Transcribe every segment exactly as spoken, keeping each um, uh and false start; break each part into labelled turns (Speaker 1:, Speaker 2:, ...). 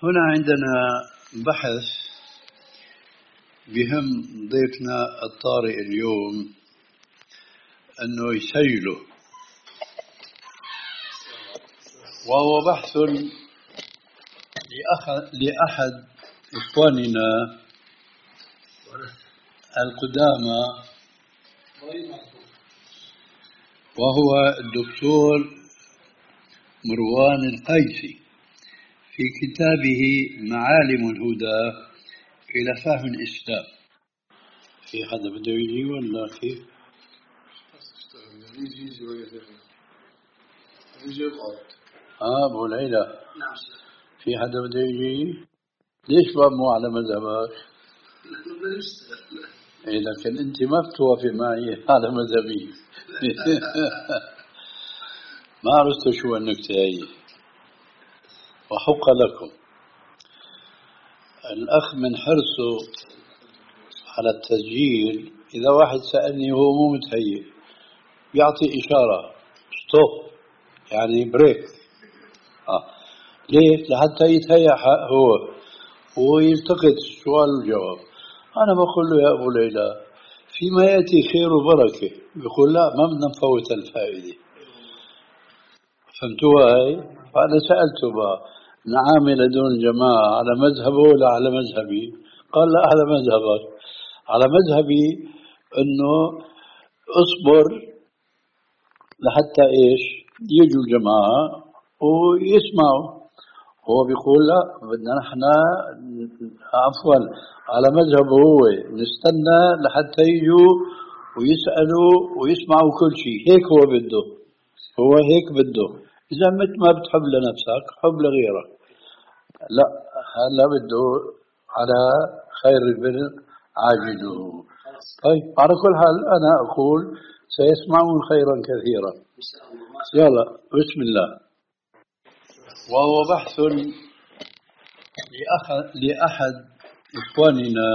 Speaker 1: هنا عندنا بحث بهم ضيفنا الطارئ اليوم أنه يسجله، وهو بحث لأحد إخواننا القدامى، وهو الدكتور مروان القيسي في كتابه معالم الهدى إلى فهم الإسلام. في حدا بده يجي ولا كيف؟ آه أبو العلا، في حدا بده يجي؟ ليش بقى مو على مذهبك؟ إيه لكن أنت ما بتوافق معي على مذهبي. ما عرفت شو النكتة هي، وحق لكم. الأخ من حرصه على التسجيل إذا واحد سألني وهو مو متهيئ يعطي إشارة ستوب، يعني بريك. آه. ليش؟ لحتى يتهيأ هو ويلتقط السؤال والجواب. أنا بقول له يا أبو ليلى فيما يأتي خير وبركة، بيقول لا ما بدنا نفوت الفائدة. فهمتوها هاي؟ فأنا سألته بقى نعامل دون جماعة على مذهبه ولا على مذهبي؟ قال لا على مذهبك. على مذهبي أنه أصبر لحتى إيش يجوا الجماعة ويسمعوا. هو بيقول لا بدنا نحن عفوا على مذهبه هو نستنى لحتى يجوا ويسألوا ويسمعوا كل شيء. هيك هو بده، هو هيك بده. إذا مت ما بتحب لنفسك حب لغيرك. لا هلا بده على خير البر عاجله. طيب على كل حال أنا أقول سيسمعون خيرا كثيرا. يلا بسم الله. وهو بحث لأحد إخواننا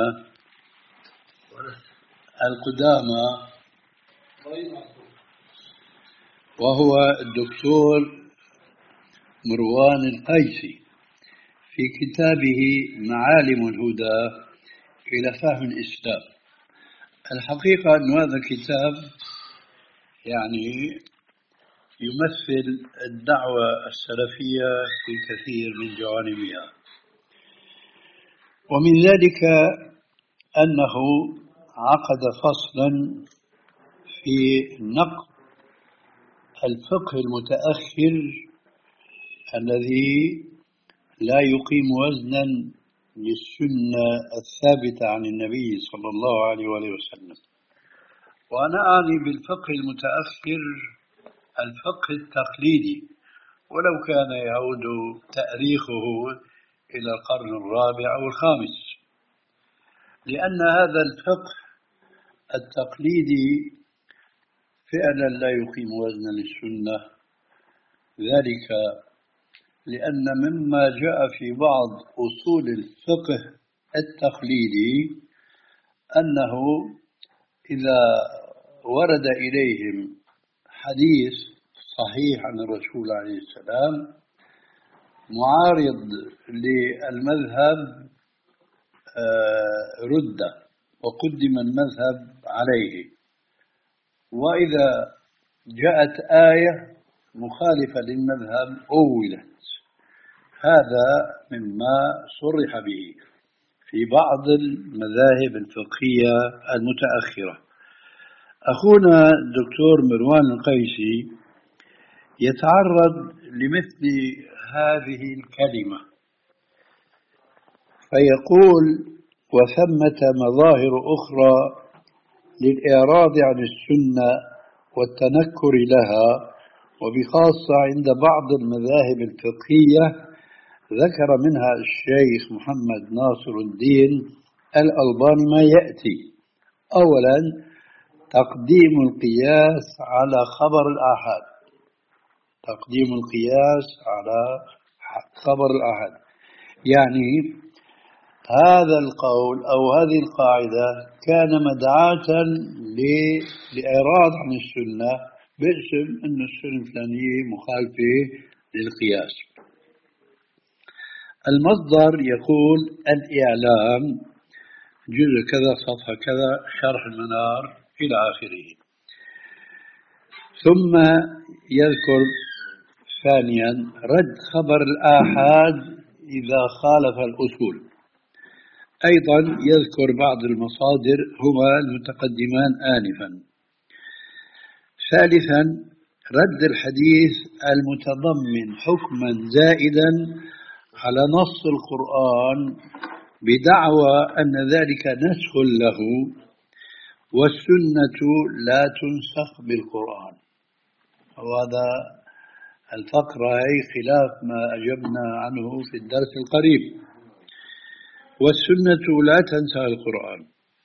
Speaker 1: القدامى، وهو الدكتور مروان القيسي في كتابه معالم الهدى إلى فهم الإسلام. الحقيقة أن هذا الكتاب يعني يمثل الدعوة السلفية في كثير من جوانبها، ومن ذلك أنه عقد فصلا في نقد الفقه المتأخر الذي لا يقيم وزنا للسنة الثابتة عن النبي صلى الله عليه وآله وسلم. وأنا أعني بالفقه المتأخر الفقه التقليدي، ولو كان يعود تاريخه إلى القرن الرابع أو الخامس، لأن هذا الفقه التقليدي فعلا لا يقيم وزنا للسنة. ذلك لأن مما جاء في بعض أصول الفقه التقليدي أنه إذا ورد إليهم حديث صحيح عن الرسول عليه السلام معارض للمذهب رد وقدم المذهب عليه، وإذا جاءت آية مخالفة للمذهب أولت. هذا مما صرح به في بعض المذاهب الفقهية المتأخرة. أخونا الدكتور مروان القيسي يتعرض لمثل هذه الكلمة فيقول وثمة مظاهر أخرى للإعراض عن السنة والتنكر لها، وبخاصة عند بعض المذاهب الفقهية ذكر منها الشيخ محمد ناصر الدين الألباني ما يأتي. أولا تقديم القياس على خبر الآحاد، تقديم القياس على خبر الآحاد، يعني هذا القول أو هذه القاعدة كان مدعاة لإعراض عن السنة باسم أن السنة الفلانية مخالفة للقياس. المصدر يقول الإعلام جزء كذا صفحة كذا شرح المنار إلى آخره. ثم يذكر ثانيا رد خبر الآحاد إذا خالف الأصول. أيضا يذكر بعض المصادر هما المتقدمان آنفا. ثالثا رد الحديث المتضمن حكما زائدا على نص القرآن بدعوى أن ذلك نسخ له والسنة لا تنسخ بالقرآن. وهذا الفقرة هي خلاف ما أجبنا عنه في الدرس القريب. والسنة لا تنسخ القرآن.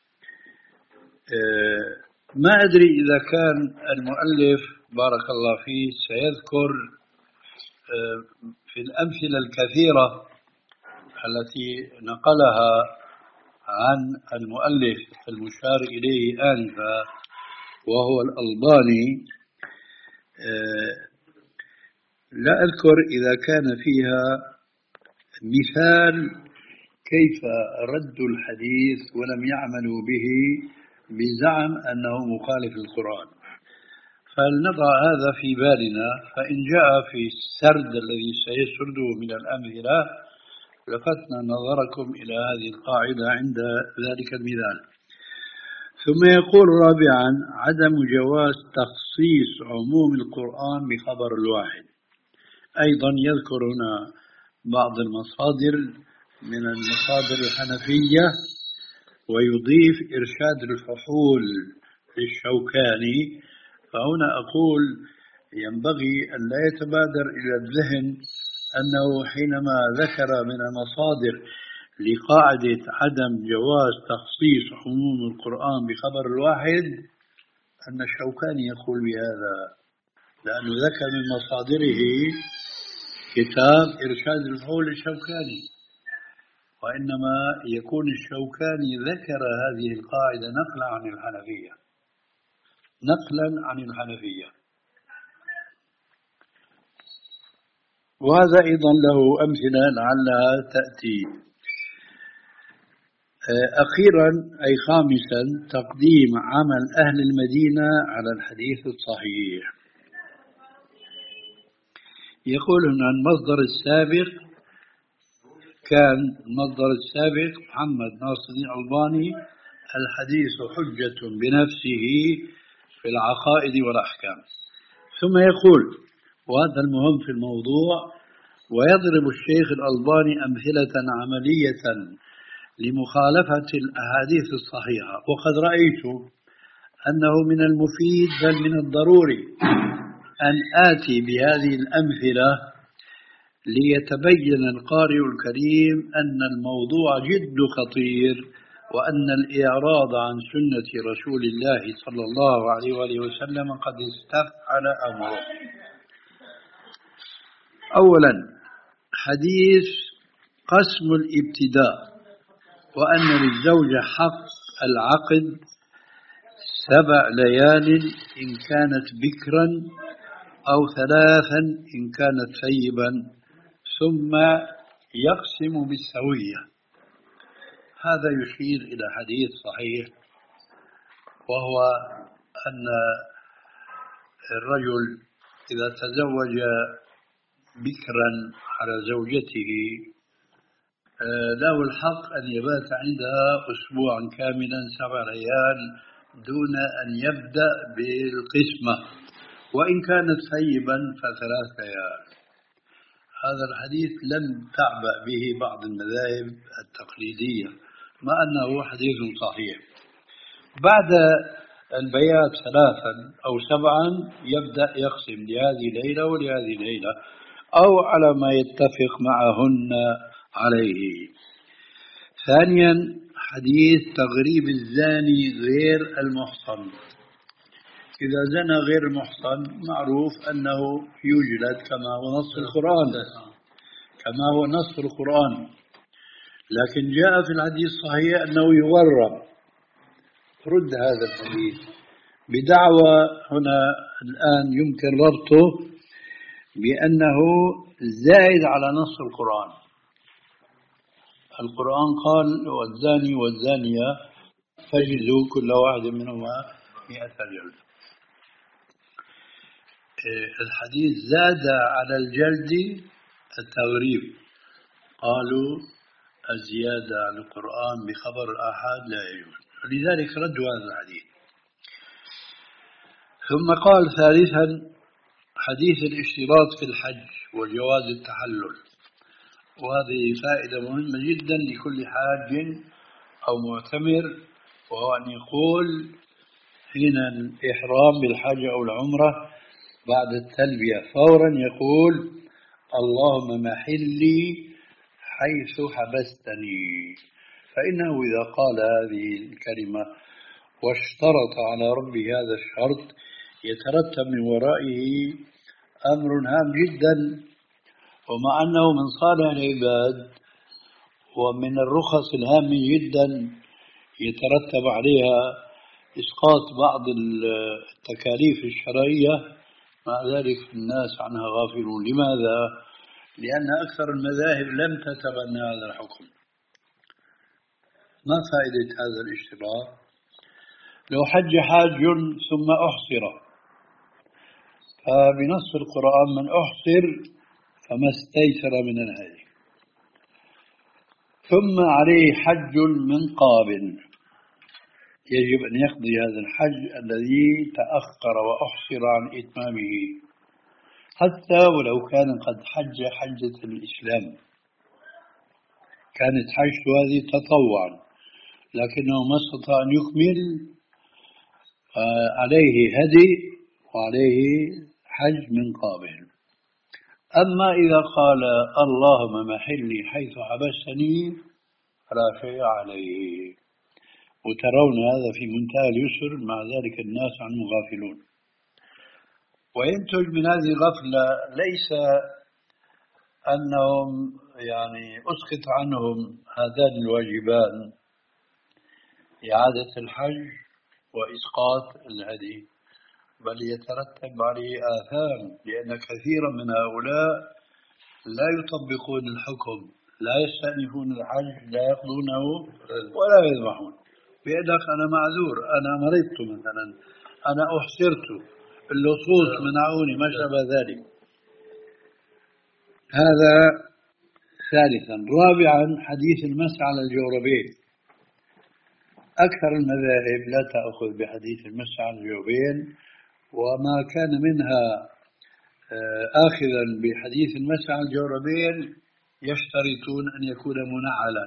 Speaker 1: ما أدري إذا كان المؤلف بارك الله فيه سيذكر في الأمثلة الكثيرة التي نقلها عن المؤلف المشار إليه آنفا وهو الألباني. لا أذكر إذا كان فيها مثال كيف ردوا الحديث ولم يعملوا به بزعم أنه مخالف للقرآن. فلنضع هذا في بالنا، فإن جاء في السرد الذي سيسرده من الأمثلة لفتنا نظركم إلى هذه القاعدة عند ذلك المثال. ثم يقول رابعا عدم جواز تخصيص عموم القرآن بخبر الواحد. أيضا يذكر هنا بعض المصادر من المصادر الحنفية ويضيف إرشاد الفحول للشوكاني. فهنا أقول ينبغي أن لا يتبادر إلى الذهن أنه حينما ذكر من المصادر لقاعدة عدم جواز تخصيص عموم القرآن بخبر الواحد أن الشوكاني يقول بهذا، لأنه ذكر من مصادره كتاب إرشاد الفحول للشوكاني، وإنما يكون الشوكاني ذكر هذه القاعدة نقلا عن الحنفية نقلا عن الحنفية وهذا أيضا له أمثلة لعلها تأتي. أخيرا أي خامسا تقديم عمل أهل المدينة على الحديث الصحيح. يقول هنا المصدر السابق كان المصدر السابق محمد ناصر الدين الألباني الحديث حجة بنفسه في العقائد والأحكام. ثم يقول وهذا المهم في الموضوع ويضرب الشيخ الألباني أمثلة عملية لمخالفة الأحاديث الصحيحة، وقد رأيت أنه من المفيد بل من الضروري أن آتي بهذه الأمثلة ليتبين القارئ الكريم أن الموضوع جد خطير، وأن الإعراض عن سنة رسول الله صلى الله عليه وآله وسلم قد استفعل أمره. أولا حديث قسم الابتداء، وأن للزوجة حق العقد سبع ليال إن كانت بكرا أو ثلاثا إن كانت ثيبا ثم يقسم بالسوية. هذا يشير إلى حديث صحيح، وهو أن الرجل إذا تزوج بكرا على زوجته له الحق أن يبات عندها أسبوعا كاملا سبع ليال دون أن يبدأ بالقسمة، وإن كانت ثيبا فثلاث ليال. هذا الحديث لم تعبأ به بعض المذاهب التقليدية مع أنه حديث صحيح. بعد البيات ثلاثا أو سبعا يبدأ يقسم لهذه ليلة ولهذه ليلة أو على ما يتفق معهن عليه. ثانيا حديث تغريب الزاني غير المحصن. إذا زنى غير المحصن معروف أنه يجلد كما هو نص القرآن كما هو نص القرآن لكن جاء في الحديث الصحيح أنه يغرب. رد هذا الحديث بدعوى هنا الآن يمكن ربطه بأنه زائد على نص القرآن، القرآن قال والزاني والزانية فجزوا كل واحد منهما مئة جلد. الحديث زاد على الجلد التغريب، قالوا الزيادة عن القرآن بخبر الآحاد لا يجوز، لذلك ردوا هذا الحديث. ثم قال ثالثا حديث الاشتراط في الحج وجواز التحلل، وهذه فائدة مهمة جدا لكل حاج أو معتمر، وهو أن يقول حين الإحرام بالحج أو العمرة بعد التلبية فورا يقول اللهم محلي حيث حبستني، فإنه إذا قال هذه الكلمة واشترط على ربه هذا الشرط يترتب من ورائه أمر هام جدا، ومع أنه من صالح العباد ومن الرخص الهامة جدا يترتب عليها إسقاط بعض التكاليف الشرعية، مع ذلك الناس عنها غافلون. لماذا؟ لأن أكثر المذاهب لم تتبنى هذا الحكم. ما فائدة هذا الاشتراط؟ لو حج حاج ثم أحصر، فبنص القرآن من أحصر فما استيسر من الهدي، ثم عليه حج من قابل، يجب أن يقضي هذا الحج الذي تأخر وأحصر عن إتمامه، حتى ولو كان قد حج حجة الإسلام، كانت حجته هذه تطوعا لكنه ما استطاع أن يكمل، عليه هدي وعليه حج من قابل. أما إذا قال اللهم محلي حيث حبستني فلا شيء عليه، وترون هذا في منتهى اليسر، مع ذلك الناس عنه غافلون. وينتج من هذه الغفلة ليس أنهم يعني أسقط عنهم هذان الواجبان إعادة الحج وإسقاط الهدي، بل يترتب عليه آثام، لأن كثيرا من هؤلاء لا يطبقون الحكم، لا يستأنفون الحج، لا يقضونه ولا يذبحون. بيدك أنا معذور، أنا مرضت مثلا، أنا أحسرت، اللصوص منعوني، ما شابه ذلك. هذا ثالثا. رابعا حديث المسح على الجوربين، أكثر المذاهب لا تأخذ بحديث المسح على الجوربين، وما كان منها آخذا بحديث المسح على الجوربين يشترطون أن يكون منعلا،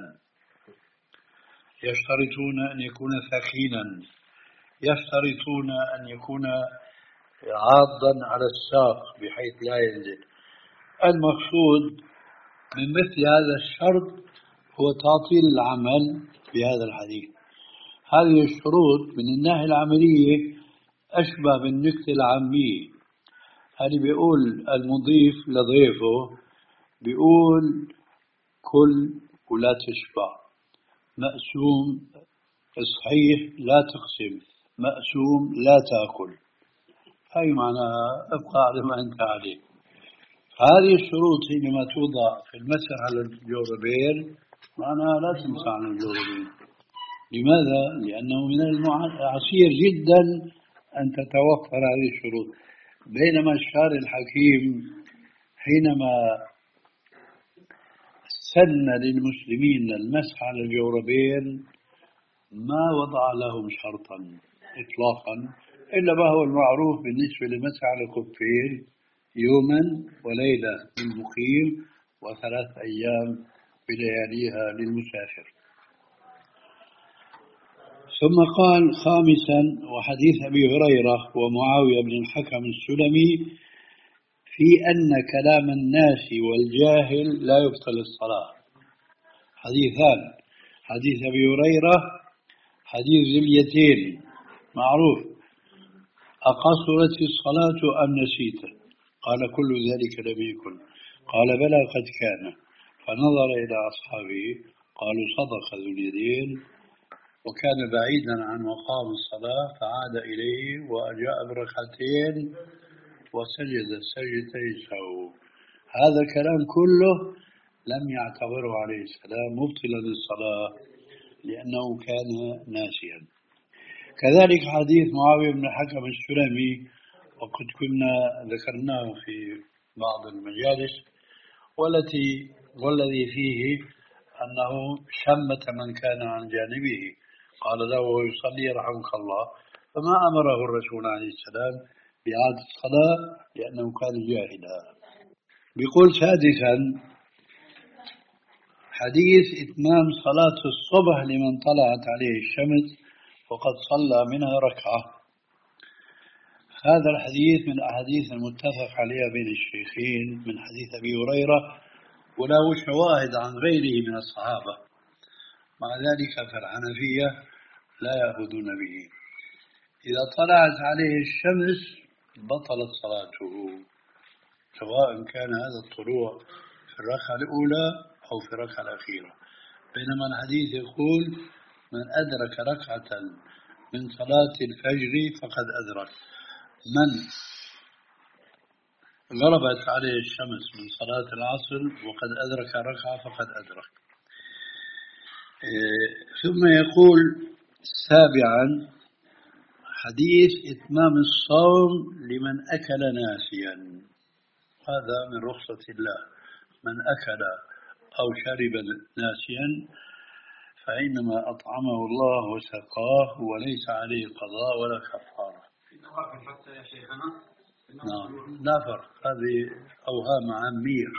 Speaker 1: يشترطون أن يكون ثخينا، يشترطون أن يكون عاضا على الساق بحيث لا ينزل. المقصود من مثل هذا الشرط هو تعطيل العمل بهذا الحديث. هذه الشروط من الناحية العملية أشبه بالنكتة العامية، هذه بيقول المضيف لضيفه، بيقول كل ولا تشبع، مقسوم صحيح لا تقسم، مقسوم لا تأكل، هاي معناها ابقى على ما أنت عليه. هذه الشروط حينما توضع في المسح على الجوربين معناها لا تمسح على الجوربين. لماذا؟ لأنه من العسير جدا أن تتوفر هذه الشروط، بينما الشارع الحكيم حينما سن للمسلمين المسح على الجوربين ما وضع لهم شرطا إطلاقا إلا ما هو المعروف بالنسبة للمسح على الخفين، يوما وليلة للمقيم وثلاث أيام بلياليها للمسافر. ثم قال خامسا وحديث أبي هريرة ومعاوية بن الحكم السلمي في أن كلام الناس والجاهل لا يبطل الصلاة. حديثان، حديث أبي هريرة حديث ذي اليتين معروف، أقصرت الصلاة أم نسيته؟ قال كل ذلك لم يكن. قال بلى قد كان. فنظر إلى أصحابه قالوا صدق ذو اليدين، وكان بعيدا عن مقام الصلاة فعاد إليه وأجاء بركعتين وسجد السجدتين سهوا. هذا الكلام كله لم يعتبره عليه السلام مبطلا للصلاة لأنه كان ناسيا. كذلك حديث معاوية بن الحكم السلمي، وقد كنا ذكرناه في بعض المجالس، والتي والذي فيه أنه شمت من كان عن جانبه، قال له وهو يصلي رحمك الله، فما أمره الرسول عليه السلام بإعادة الصلاة لأنه كان جاهلا. بيقول سادسا حديث إتمام صلاة الصبح لمن طلعت عليه الشمس وقد صلى منها ركعة. هذا الحديث من الأحاديث المتفق عليها بين الشيخين من حديث أبي هريرة، وله شواهد عن غيره من الصحابة، مع ذلك فالحنفية لا يأخذون به. إذا طلعت عليه الشمس بطلت صلاته، سواء كان هذا الطلوع في الركعة الأولى أو في الركعة الأخيرة. بينما الحديث يقول من أدرك ركعة من صلاة الفجر فقد أدرك، من غربت عليه الشمس من صلاة العصر وقد أدرك ركعة فقد أدرك. إيه ثم يقول سابعا حديث إتمام الصوم لمن أكل ناسيا، هذا من رخصة الله، من أكل أو شرب ناسيا فإنما أطعمه الله وسقاه وليس عليه قضاء ولا كفارة.
Speaker 2: حتى يا شيخنا
Speaker 1: نعم لا فرق، هذه أوهام عامية.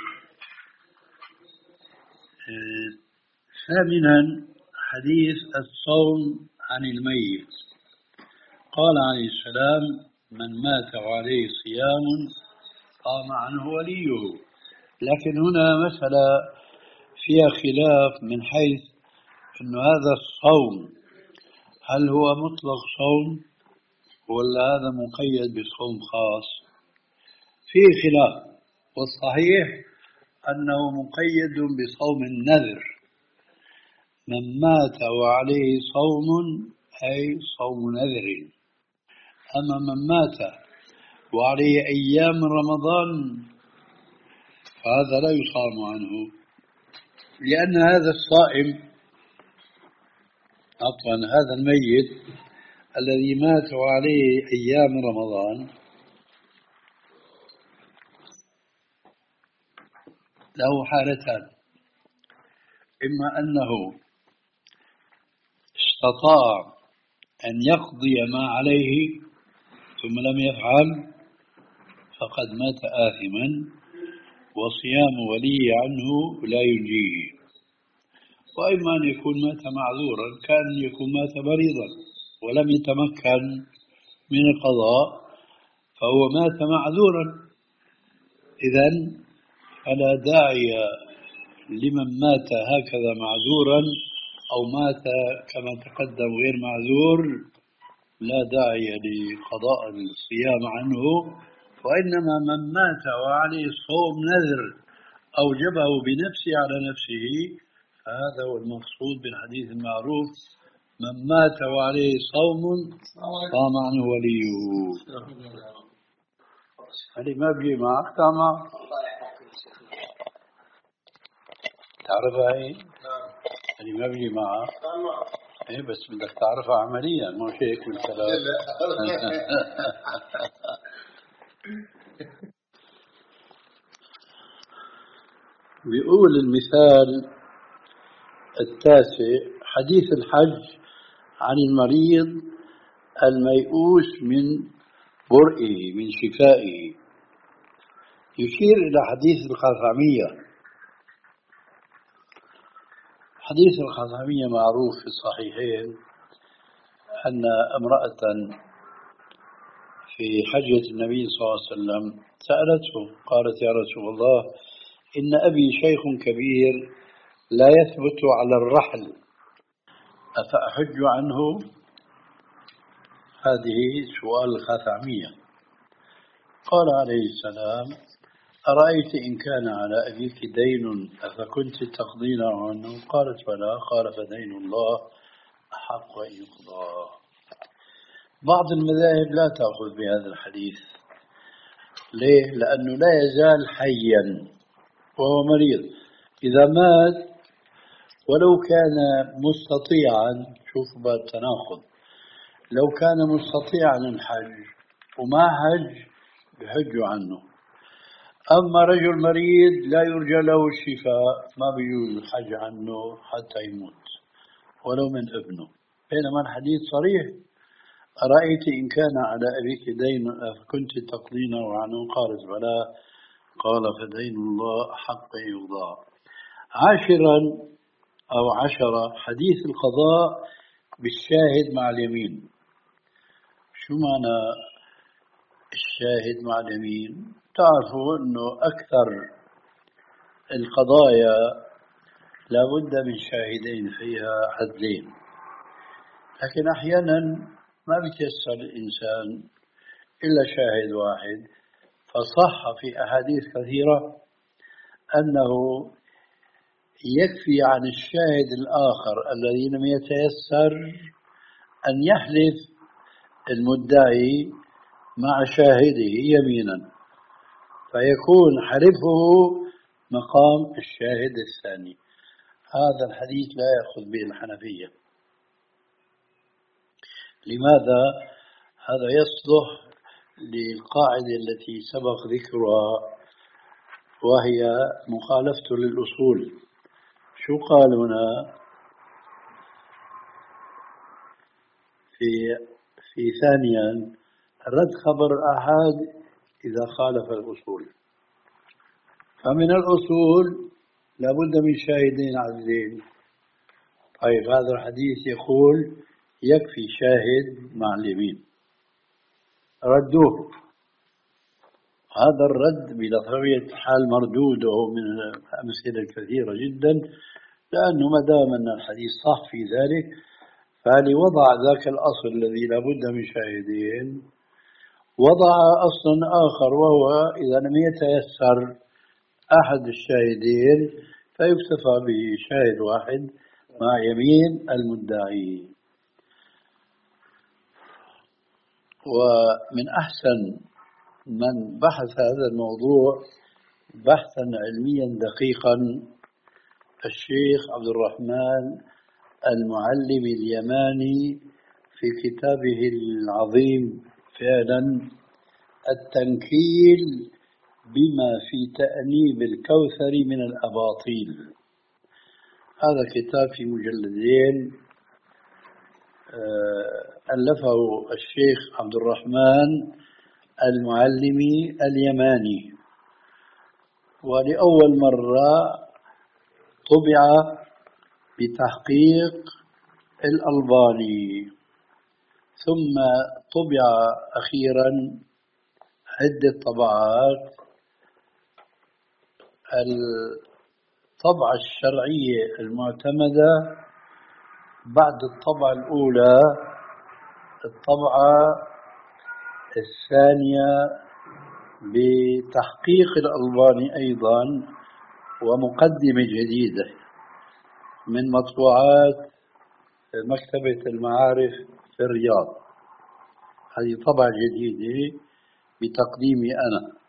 Speaker 1: ثامنا حديث الصوم عن الميت، قال عليه السلام من مات وعليه صيام قام عنه وليه. لكن هنا مسألة فيها خلاف من حيث أن هذا الصوم هل هو مطلق صوم ولا هذا مقيد بصوم خاص؟ فيه خلاف، والصحيح أنه مقيد بصوم النذر، من مات وعليه صوم أي صوم نذر. أما من مات وعليه أيام رمضان فهذا لا يصام عنه، لأن هذا الصائم عفوا هذا الميت الذي مات وعليه أيام رمضان له حالتان: إما أنه استطاع أن يقضي ما عليه ثم لم يفعل فقد مات آثما وصيام ولي عنه لا ينجيه، وإما أن يكون مات معذورا، كان يكون مات مريضا ولم يتمكن من القضاء فهو مات معذورا. إذن فلا داعي لمن مات هكذا معذورا أو مات كما تقدم غير معذور، لا داعي لقضاء الصيام عنه، وإنما من مات وعليه صوم نذر أوجبه بنفسه على نفسه فهذا هو المقصود بالحديث المعروف من مات وعليه صوم قام عنه وليه. هذه ما بيجي معك تمام؟ تعرفها هي؟ هذه ما بيجي معك؟ ايه بس بدك تعرفها عمليا مو هيك بالكلام. بيقول المثال التاسع حديث الحج عن المريض الميؤوس من برئه من شفائه، يشير إلى حديث الخثعمية. حديث الخثعمية معروف في الصحيحين أن امرأة في حجة النبي صلى الله عليه وسلم سألته قالت يا رسول الله إن أبي شيخ كبير لا يثبت على الرحل أفأحج عنه؟ هذه سؤال الخثعمية. قال عليه السلام أرأيت إن كان على أبيك دين أفكنت تقضين عنه؟ قالت بلى. قال فدين الله أحق أن يقضى. بعض المذاهب لا تأخذ بهذا الحديث. ليه؟ لأنه لا يزال حيا وهو مريض، إذا مات ولو كان مستطيعا، شوف بقى التناقض، لو كان مستطيعا الحج وما حج بحج عنه. أما رجل مريض لا يرجى له الشفاء ما بيجوز الحج عنه حتى يموت ولو من ابنه. بينما الحديث صريح: أرأيت إن كان على أبيك دين كنت تقضينه عنه؟ قالت بلى. قال فدين الله حق يقضى. عاشرا أو عشرة، حديث القضاء بالشاهد مع اليمين. شو معنى الشاهد مع اليمين؟ تعرفوا أنه أكثر القضايا لابد من شاهدين فيها عدلين، لكن أحيانا ما بيتيسر الإنسان إلا شاهد واحد. فصح في أحاديث كثيرة أنه يكفي عن الشاهد الآخر الذي لم يتيسر أن يحلف المدعي مع شاهده يمينا، فيكون حلفه مقام الشاهد الثاني. هذا الحديث لا يأخذ به الحنفية. لماذا؟ هذا يصلح للقاعدة التي سبق ذكرها وهي مخالفته للأصول. شو قال هنا في في ثانيا رد خبر الآحاد إذا خالف الأصول. فمن الأصول لابد من شاهدين عدلين. طيب هذا الحديث يقول يكفي شاهد مع اليمين، ردوه. هذا الرد بطبيعة الحال مردود وهو من الأمثلة الكثيرة جدا، لأنه ما دام أن الحديث صح في ذلك فلوضع ذاك الأصل الذي لابد من شاهدين وضع أصلا آخر، وهو إذا لم يتيسر أحد الشاهدين فيكتفى به شاهد واحد مع يمين المدعي. ومن أحسن من بحث هذا الموضوع بحثا علميا دقيقا الشيخ عبد الرحمن المعلم اليماني في كتابه العظيم فعلا التنكيل بما في تأنيب الكوثر من الأباطيل. هذا كتاب في مجلدين ألفه الشيخ عبد الرحمن المعلمي اليماني، ولأول مرة طبع بتحقيق الألباني، ثم طبع أخيرا عدة طبعات. الطبعة الشرعية المعتمدة بعد الطبعة الأولى الطبعة الثانية بتحقيق الألباني أيضا ومقدمة جديدة من مطبوعات مكتبة المعارف في الرياض. هذه طبعة جديدة بتقديمي أنا.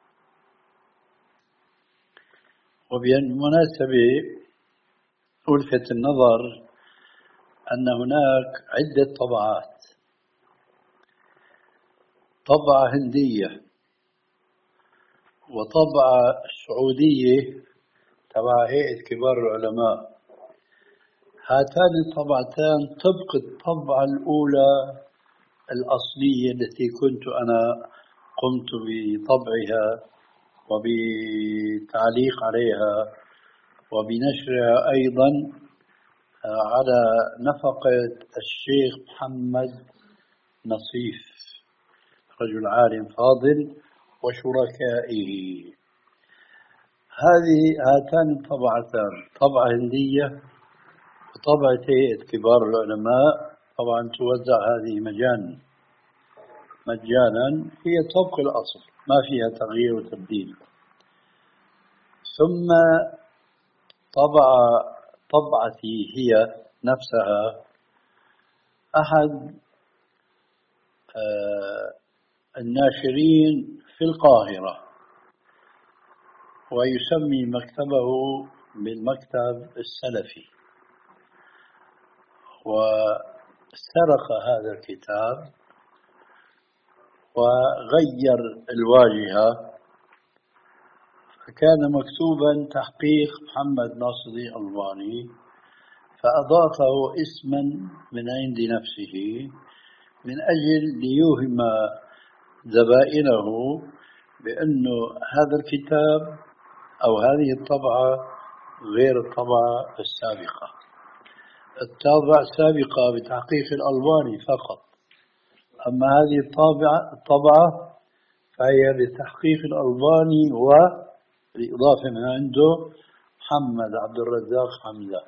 Speaker 1: وبالمناسبة ألفت النظر أن هناك عدة طبعات: طبعة هندية وطبعة سعودية تبع هيئة كبار العلماء. هاتان الطبعتان طبق الطبعة الأولى الأصلية التي كنت أنا قمت بطبعها وبتعليق عليها وبنشرها أيضا على نفقة الشيخ محمد نصيف، رجل عالم فاضل، وشركائه. هذه هاتان الطبعتان طبعة هندية وطبعة هيئة كبار العلماء، طبعا توزع هذه مجانا مجانا، هي طبق الأصل ما فيها تغيير وتبديل. ثم طبع طبعتي هي نفسها أحد الناشرين في القاهرة، ويسمي مكتبه بالمكتب السلفي، وسرق هذا الكتاب وغير الواجهة، فكان مكتوبا تحقيق محمد ناصر الدين الألباني، فأضافه اسما من عند نفسه من أجل ليوهم زبائنه بأنه هذا الكتاب أو هذه الطبعة غير الطبعة السابقة. الطبعة السابقة بتحقيق الألباني فقط، أما هذه الطبعة الطبعة فهي بتحقيق الألباني وبالإضافة من عنده محمد عبد الرزاق حمزة،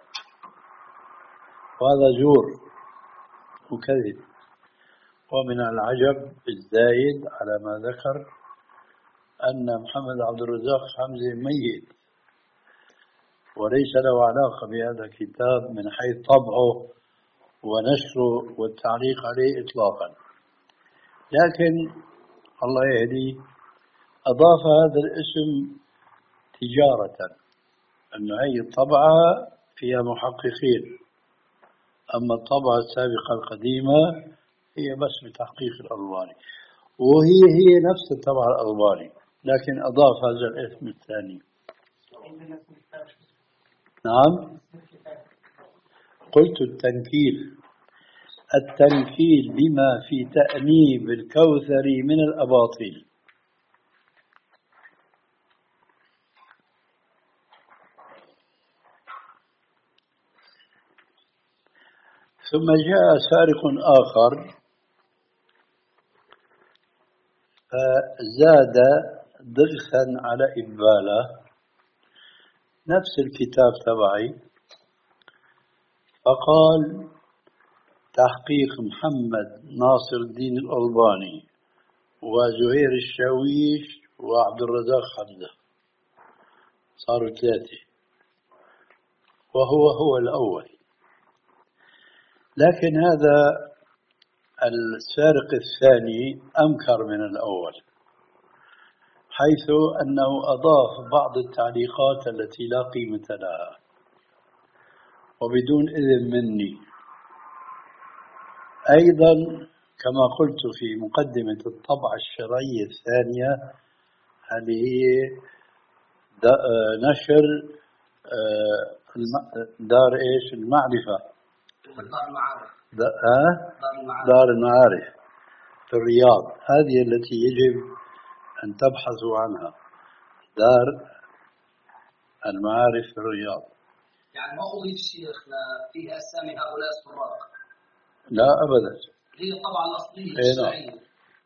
Speaker 1: وهذا زور وكذب. ومن العجب الزايد على ما ذكر أن محمد عبد الرزاق حمزة ميت وليس له علاقة بهذا الكتاب من حيث طبعه ونشره والتعليق عليه إطلاقا، لكن الله يهدي أضاف هذا الاسم تجارة، أن هذه الطبعة فيها محققين، أما الطبعة السابقة القديمة هي بس بتحقيق الألباني، وهي هي نفس الطبعة الألباني، لكن أضاف هذا الاسم الثاني. نعم، قلت التنكيل، التنكيل بما في تأنيب الكوثري من الأباطيل. ثم جاء سارق آخر فزاد ضغثا على إبالة نفس الكتاب تبعي، فقال تحقيق محمد ناصر الدين الألباني وزهير الشاويش وعبد الرزاق حمزة، صاروا ثلاثة، وهو هو الأول. لكن هذا السارق الثاني أمكر من الأول، حيث أنه أضاف بعض التعليقات التي لا قيمة لها وبدون إذن مني. أيضا كما قلت في مقدمة الطبعة الشرعية الثانية، هذه هي نشر دار إيش المعرفة،
Speaker 2: دار المعارف،
Speaker 1: دار المعارف في الرياض، هذه التي يجب أن تبحثوا عنها، دار المعارف في الرياض.
Speaker 2: يعني ما أضيف شيخنا فيها أسامي هؤلاء السراق؟
Speaker 1: لا أبدا،
Speaker 2: هي طبعا الأصلية
Speaker 1: الشرعية.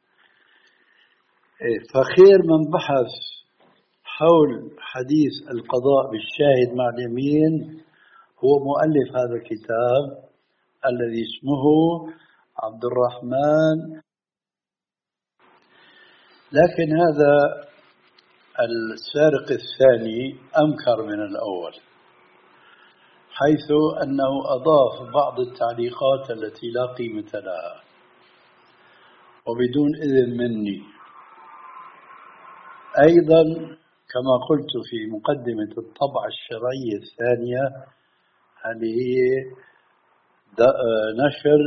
Speaker 1: فخير من بحث حول حديث القضاء بالشاهد مع اليمين هو مؤلف هذا الكتاب الذي اسمه عبد الرحمن. لكن هذا السارق الثاني أمكر من الأول، حيث أنه أضاف بعض التعليقات التي لا قيمة لها وبدون إذن مني. أيضا كما قلت في مقدمة الطبعة الشرعية الثانية، هذه هي نشر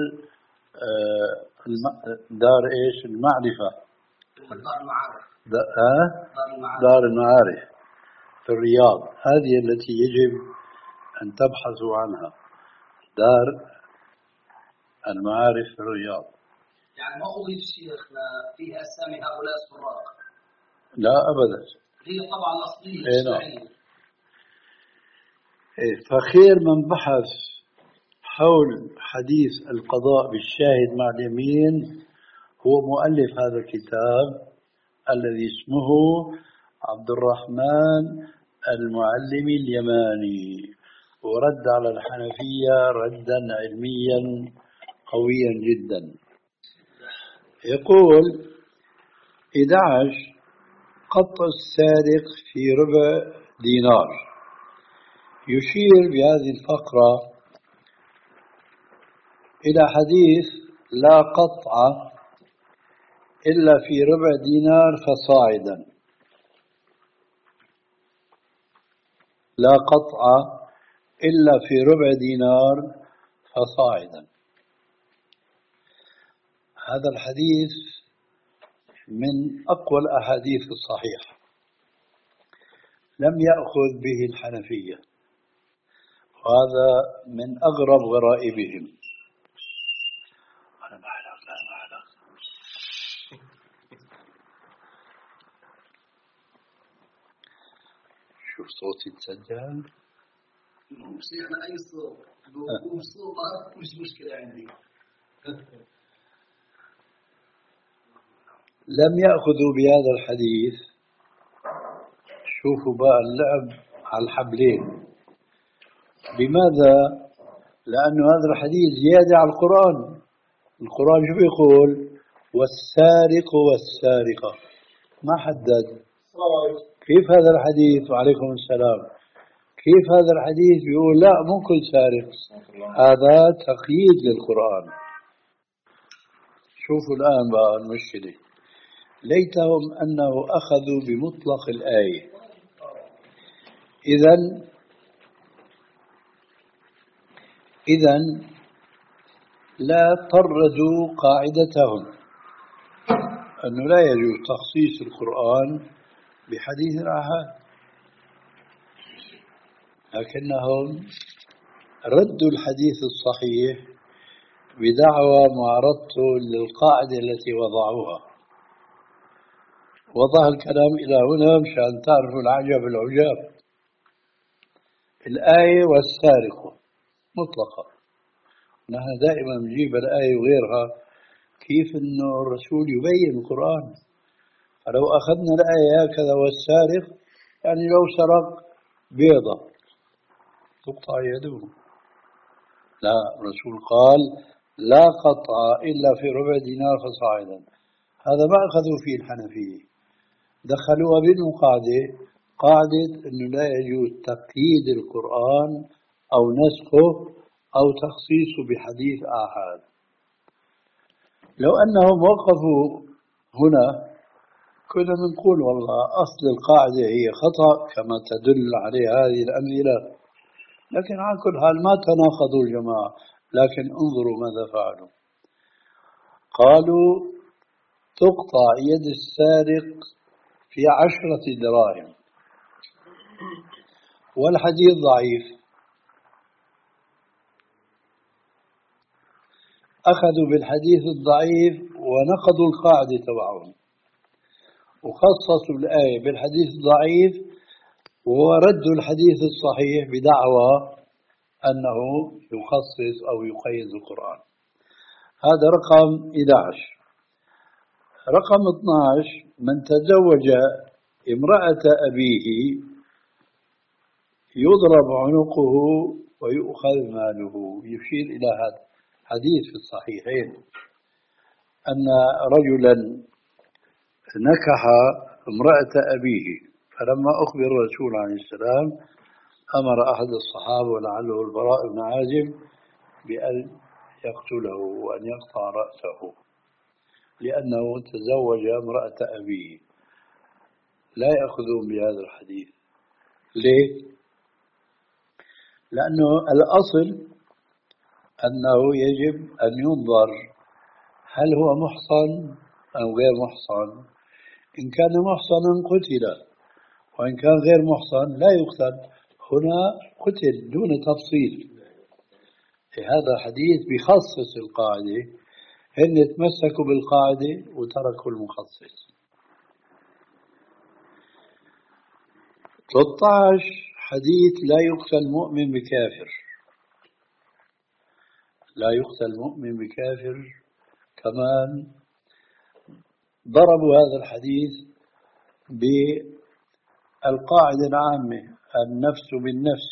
Speaker 1: دار إيش المعرفة،
Speaker 2: دار المعارف،
Speaker 1: دار المعارف في الرياض، هذه التي يجب أن تبحثوا عنها، دار المعارف في الرياض.
Speaker 2: يعني ما أضيف شيخنا فيها أسامي هؤلاء السراق؟
Speaker 1: لا أبدا،
Speaker 2: هي طبعا الأصلية الشرعية.
Speaker 1: فخير من بحث حول حديث القضاء بالشاهد مع اليمين هو مؤلف هذا الكتاب الذي اسمه عبد الرحمن المعلمي اليماني، ورد على الحنفية ردا علميا قويا جدا. يقول إحدى عشر قط السارق في ربع دينار، يشير بهذه الفقرة إلى حديث لا قطع إلا في ربع دينار فصاعدا. لا قطع إلا في ربع دينار فصاعدا. هذا الحديث من أقوى الأحاديث الصحيحة، لم يأخذ به الحنفية، وهذا من أغرب غرائبهم. أنا معلق لا معلق. شوف صوتي تسجل.
Speaker 2: شيخنا أي صوت؟ لو صوت مش مشكلة عندي.
Speaker 1: لم يأخذوا بهذا الحديث. شوفوا بقى اللعب على الحبلين. لماذا؟ لأن هذا الحديث زيادة على القرآن. القرآن شو بيقول؟ والسارق والسارقة، ما حدد. كيف هذا الحديث؟ وعليكم السلام. كيف هذا الحديث بيقول لا مو كل سارق؟ هذا تقييد للقرآن. شوفوا الآن بقى المشكلة. ليتهم أنه أخذوا بمطلق الآية، إذن إذن لا طردوا قاعدتهم أنه لا يجوز تخصيص القرآن بحديث الآحاد، لكنهم ردوا الحديث الصحيح بدعوى معارضته للقاعدة التي وضعوها. وضع الكلام إلى هنا مشان تعرفوا العجب العجاب. الآية والسارق مطلقة، نحن دائما نجيب الآية وغيرها كيف أنه الرسول يبين القرآن. فلو أخذنا الآية هكذا والسارق يعني لو سرق بيضة تقطع يده. لا، الرسول قال لا قطع إلا في ربع دينار فصاعدا. هذا ما أخذوا فيه الحنفية، دخلوها بينهم قاعدة قاعدة أنه لا يجوز تقييد القرآن أو نسخه أو تخصيصه بحديث آحاد. لو أنهم وقفوا هنا كنا نقول والله أصل القاعدة هي خطأ كما تدل عليه هذه الأمثلة، لكن على كل حال ما تناقضوا الجماعة. لكن انظروا ماذا فعلوا. قالوا تقطع يد السارق في عشرة دراهم، والحديث ضعيف. أخذوا بالحديث الضعيف ونقضوا القاعدة تبعهم، وخصصوا الآية بالحديث الضعيف وردوا الحديث الصحيح بدعوى أنه يخصص أو يقيد القرآن. هذا رقم إحدى عشر. رقم اثني عشر: من تزوج امرأة أبيه يضرب عنقه ويؤخذ ماله. يشير إلى هذا حديث في الصحيحين أن رجلا نكح امرأة أبيه، فلما أخبر الرسول عليه السلام أمر أحد الصحابة ولعله البراء بن عازب بأن يقتله وأن يقطع رأسه لأنه تزوج امرأة أبيه. لا يأخذون بهذا الحديث. ليه؟ لأنه الأصل أنه يجب أن ينظر هل هو محصن أو غير محصن. إن كان محصنا قتل، وإن كان غير محصن لا يقتل. هنا قتل دون تفصيل. هذا حديث بخصص القاعدة، هن تمسكوا بالقاعدة وتركوا المخصص. ثلاثة عشر حديث لا يقتل مؤمن بكافر. لا يقتل مؤمن بكافر كمان ضربوا هذا الحديث بالقاعدة العامة النفس بالنفس.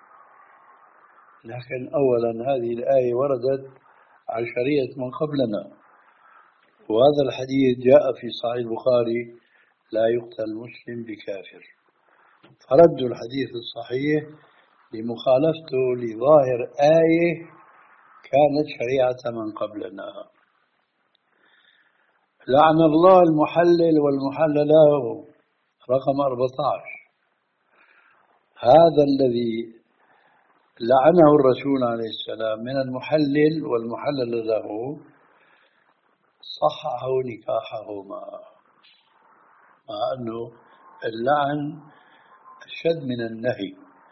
Speaker 1: لكن أولا هذه الآية وردت عشرية من قبلنا، وهذا الحديث جاء في صحيح البخاري لا يقتل مسلم بكافر، فردوا الحديث الصحيح لمخالفته لظاهر آية كانت شريعة من قبلنا. لعن الله المحلل والمحلل له. رقم أربعة عشر: هذا الذي لعنه الرسول عليه السلام من المحلل والمحلل له صححوا نكاحهما، مع أنه اللعن أشد من النهي،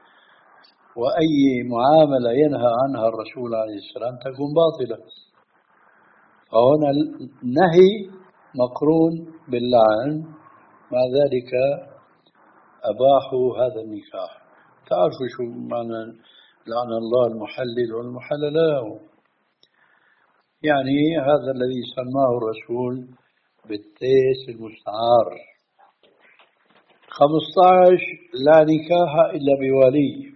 Speaker 1: وأي معاملة ينهى عنها الرسول عليه السلام تكون باطلة. فهنا النهي مقرون باللعن، مع ذلك أباحوا هذا النكاح. تعرفوا شو معنى لعن الله المحلل والمحلل له؟ يعني هذا الذي سماه الرسول بالتيس المستعار. خمسة عشر لا نكاح إلا بولي.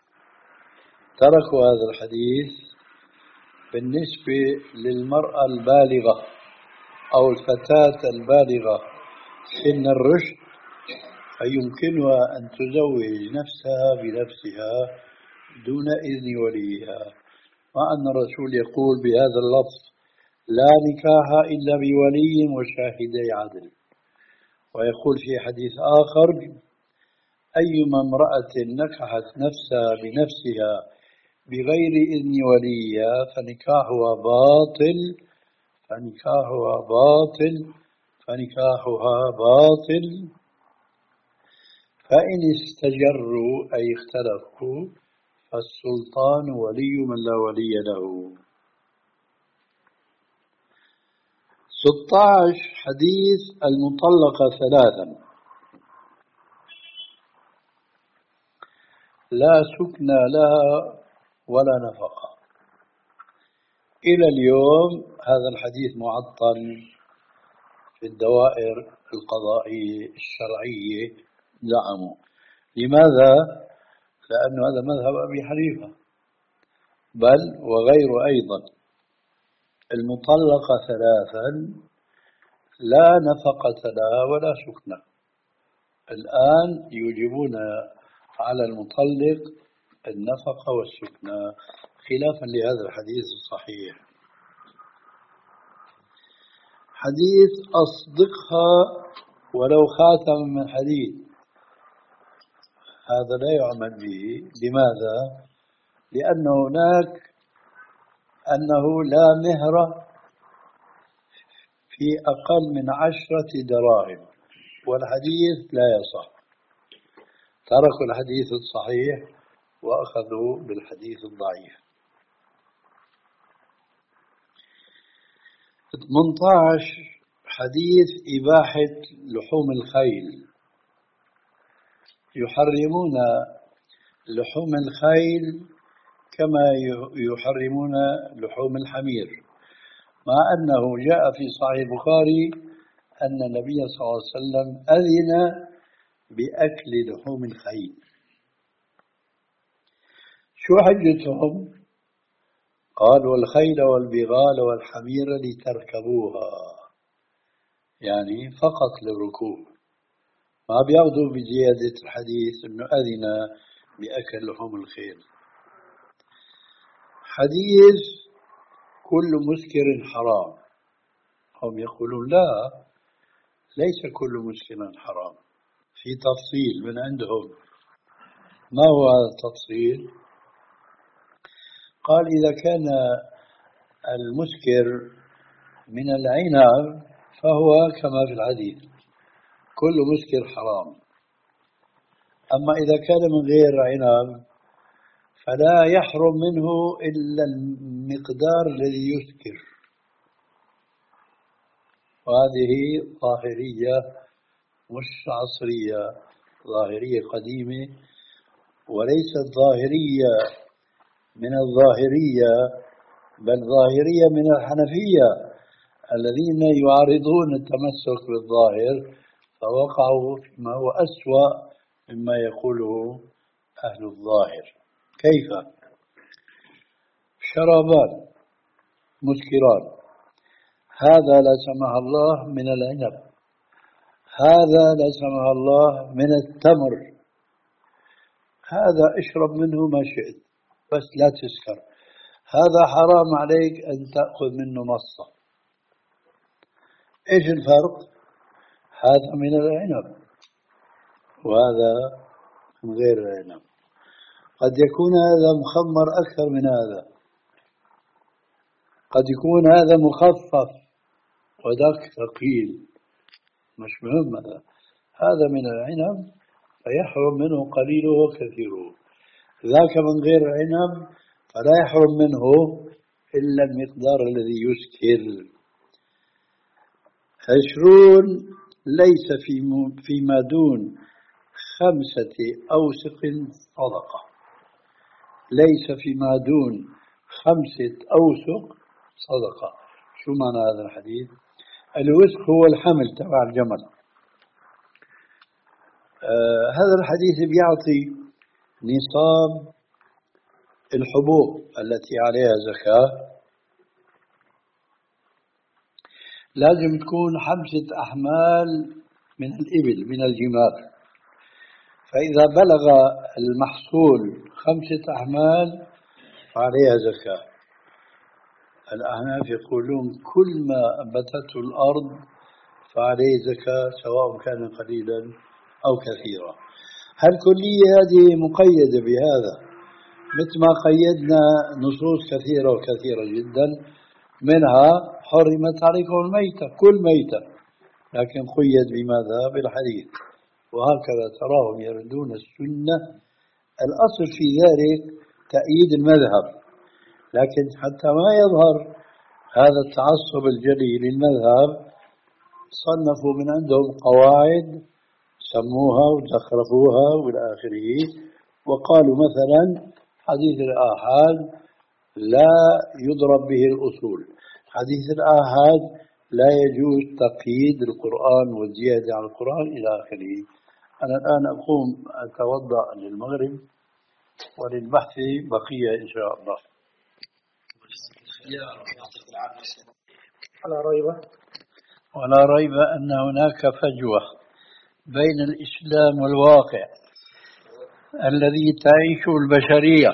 Speaker 1: تركوا هذا الحديث بالنسبة للمرأة البالغة أو الفتاة البالغة سن الرشد، فيمكنها أن تزوج نفسها بنفسها دون إذن وليها، مع أن الرسول يقول بهذا اللفظ لا نكاح إلا بولي وشاهدي عدل. ويقول في حديث آخر أيما امرأة نكحت نفسها بنفسها بغير إذن وليها فنكاحها باطل فنكاحها باطل فنكاحها باطل فإن استجروا أي اختلفوا فالسلطان ولي من لا ولي له. ستة عشر حديث المطلقة ثلاثا لا سكن لها ولا نفقة. إلى اليوم هذا الحديث معطل في الدوائر القضائية الشرعية زعموا. لماذا؟ لأنه هذا مذهب أبي حنيفة، بل وغير أيضا. المطلقة ثلاثا لا نفقة لها ولا سكن. الآن يوجبون على المطلق النفقة والسكن خلافا لهذا الحديث الصحيح. حديث أصدقها ولو خاتم من حديد، هذا لا يعمل به. لماذا؟ لأن هناك أنه لا مهر في أقل من عشرة دراهم، والحديث لا يصح. تركوا الحديث الصحيح وأخذوا بالحديث الضعيف. ثمانية عشر حديث إباحة لحوم الخيل. يحرمون لحوم الخيل كما يحرمون لحوم الحمير، مع أنه جاء في صحيح البخاري أن النبي صلى الله عليه وسلم أذن بأكل لحوم الخيل. شو حجتهم؟ قال والخيل والبغال والحمير لتركبوها، يعني فقط للركوب، ما بياخذوا بزيادة الحديث أنه أذن بأكل لحوم الخيل. حديث كل مسكر حرام، هم يقولون لا، ليس كل مسكر حرام، في تفصيل من عندهم. ما هو هذا التفصيل؟ قال إذا كان المسكر من العنب فهو كما في الحديث كل مسكر حرام، أما إذا كان من غير عنب فلا يحرم منه إلا المقدار الذي يسكر. وهذه ظاهرية مش عصرية، ظاهرية قديمة، وليست ظاهرية من الظاهرية، بل ظاهرية من الحنفية الذين يعارضون التمسك بالظاهر، فوقعوا فيما هو أسوأ مما يقوله أهل الظاهر. كيف؟ شرابان مسكران، هذا لا سمح الله من العنب، هذا لا سمح الله من التمر، هذا اشرب منه ما شئت بس لا تسكر، هذا حرام عليك أن تأخذ منه مصة. إيش الفرق؟ هذا من العنب وهذا من غير العنب. قد يكون هذا مخمر أكثر من هذا، قد يكون هذا مخفف وذاك ثقيل، مش مهم هذا. هذا من العنب فيحرم منه قليله وكثيره، ذاك من غير العنب فلا يحرم منه إلا المقدار الذي يسكر. عشرون ليس فيما دون خمسة أوسق صدقة. ليس فيما دون خمسة أوسق صدقة. شو معنى هذا الحديث؟ الوسق هو الحمل تبع الجمل. آه هذا الحديث بيعطي نصاب الحبوب التي عليها زكاة، لازم تكون خمسة أحمال من الإبل من الجمال. فإذا بلغ المحصول خمسة أحمال فعليها زكاة. الأحناف يقولون كل ما أنبتته الأرض فعليه زكاة سواء كان قليلا أو كثيرا. هالكلية هذه مقيدة بهذا، مثل ما قيدنا نصوص كثيرة وكثيرة جدا، منها حرمت عليكم الميتة، كل ميتة، لكن قيد بماذا؟ بالحديث. وهكذا تراهم يردون السنة. الأصل في ذلك تأييد المذهب، لكن حتى ما يظهر هذا التعصب الجلي للمذهب صنفوا من عندهم قواعد سموها وزخرفوها والى آخره، وقالوا مثلا حديث الآحاد لا يضرب به الأصول، حديث الآحاد لا يجوز تقييد القرآن والزيادة على القرآن إلى آخره. أنا الآن أقوم أتوضأ للمغرب وللبحث بقية إن شاء الله.
Speaker 3: ولا ريب
Speaker 1: ولا ريب أن هناك فجوة بين الإسلام والواقع الذي تعيشه البشرية،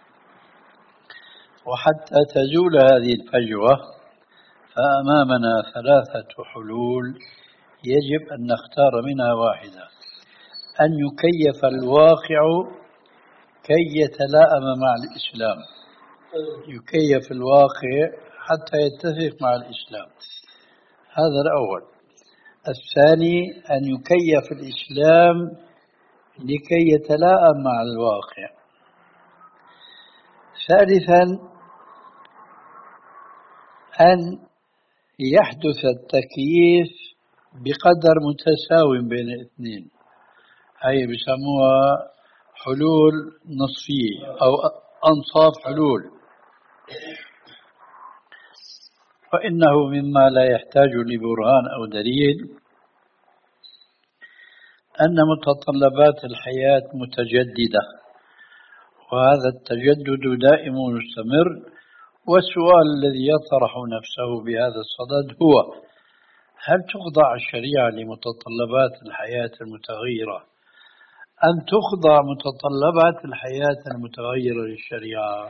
Speaker 1: وحتى تزول هذه الفجوة فأمامنا ثلاثة حلول يجب أن نختار منها واحدة: أن يكيف الواقع كي يتلائم مع الإسلام، يكيف الواقع حتى يتفق مع الإسلام، هذا الأول. الثاني أن يكيف الإسلام لكي يتلائم مع الواقع. ثالثا أن يحدث التكييف بقدر متساو بين الاثنين، هي بسموها حلول نصفية أو أنصاف حلول. وإنه مما لا يحتاج لبرهان أو دليل أن متطلبات الحياة متجددة، وهذا التجدد دائم مستمر. والسؤال الذي يطرح نفسه بهذا الصدد هو: هل تخضع الشريعة لمتطلبات الحياة المتغيرة أم تخضع متطلبات الحياة المتغيرة للشريعة؟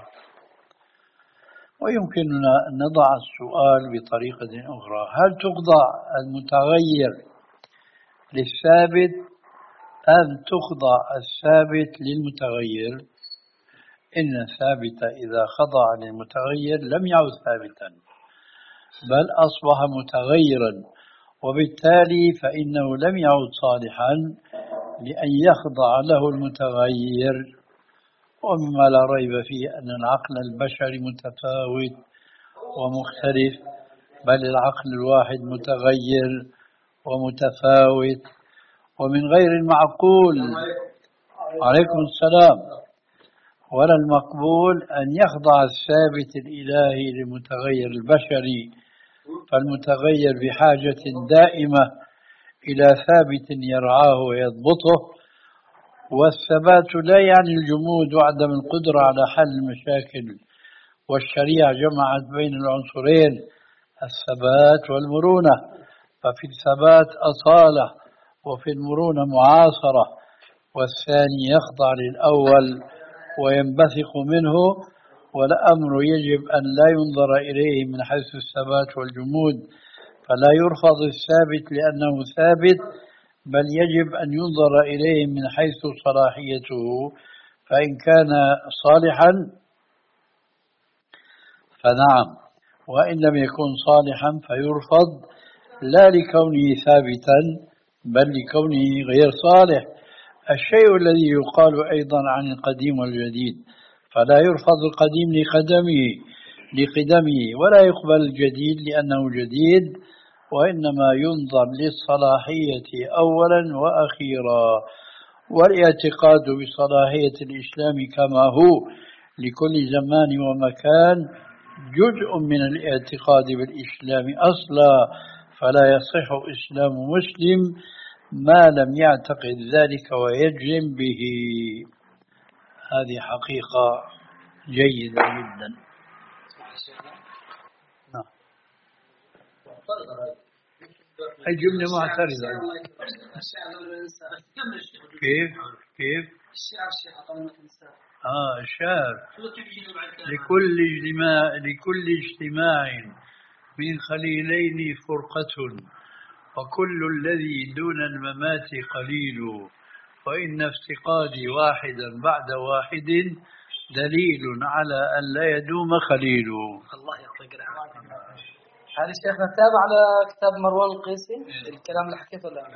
Speaker 1: ويمكننا أن نضع السؤال بطريقة أخرى: هل تخضع المتغير للثابت أم تخضع الثابت للمتغير؟ إن الثابت إذا خضع للمتغير لم يعد ثابتا بل أصبح متغيرا، وبالتالي فإنه لم يعد صالحا لأن يخضع له المتغير. ومما لا ريب فيه أن العقل البشري متفاوت ومختلف، بل العقل الواحد متغير ومتفاوت، ومن غير المعقول عليكم السلام ولا المقبول أن يخضع الثابت الإلهي للمتغير البشري، فالمتغير بحاجة دائمة إلى ثابت يرعاه ويضبطه. والثبات لا يعني الجمود وعدم القدرة على حل المشاكل، والشريعة جمعت بين العنصرين الثبات والمرونة، ففي الثبات أصالة وفي المرونة معاصرة، والثاني يخضع للأول وينبثق منه. والأمر يجب أن لا ينظر إليه من حيث الثبات والجمود، فلا يرفض الثابت لأنه ثابت، بل يجب أن ينظر إليه من حيث صلاحيته، فإن كان صالحا فنعم، وإن لم يكن صالحا فيرفض، لا لكونه ثابتا بل لكونه غير صالح. الشيء الذي يقال أيضا عن القديم والجديد، فلا يرفض القديم لقدمه لقدمه ولا يقبل الجديد لأنه جديد، وإنما ينظر للصلاحية أولا وأخيرا. والاعتقاد بصلاحية الإسلام كما هو لكل زمان ومكان جزء من الاعتقاد بالإسلام أصلا، فلا يصح إسلام مسلم ما لم يعتقد ذلك ويجزم به. هذه حقيقة جيدة جدا. نعم. هي جملة معترضة. كيف كيف
Speaker 2: الشعر شيخ قبل ما تنسى.
Speaker 1: آه الشعر لكل اجتماع لكل اجتماع من خليلين فرقة، وكل الذي دون الممات قليل، وإن افتقادي واحدا بعد واحد دليل على أن لا يدوم خليل.
Speaker 2: الله يعطيك العافية. هذه شيخنا تابع على كتاب مروان القيسي الكلام اللي حكيته الآن.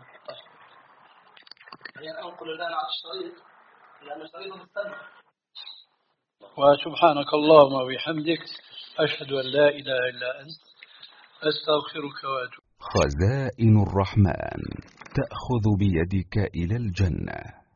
Speaker 2: هي أنقل الآن على الشريط لأن الشريط مستمر.
Speaker 1: وسبحانك اللهم وبحمدك أشهد أن لا إله إلا أنت أستغفرك وأتوب.
Speaker 3: خزائن الرحمن تأخذ بيدك إلى الجنة.